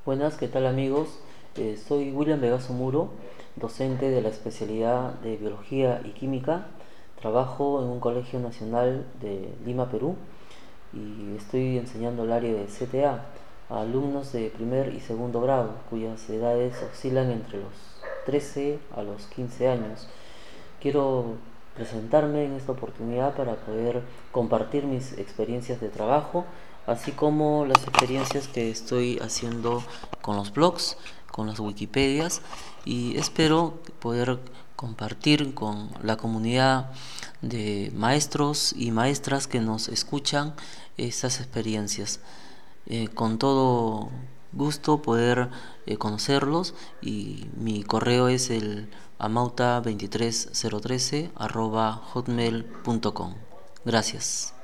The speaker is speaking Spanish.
Buenas, ¿qué tal amigos? Soy William Vegaso Muro, docente de la especialidad de Biología y Química. Trabajo en un colegio nacional de Lima, Perú, y estoy enseñando el área de CTA a alumnos de primer y segundo grado, cuyas edades oscilan entre los 13 a los 15 años. Quiero presentarme en esta oportunidad para poder compartir mis experiencias de trabajo, así como las experiencias que estoy haciendo con los blogs, con las Wikipedias, y espero poder compartir con la comunidad de maestros y maestras que nos escuchan estas experiencias. Con todo gusto poder conocerlos, y mi correo es el amauta23013 @hotmail.com. Gracias.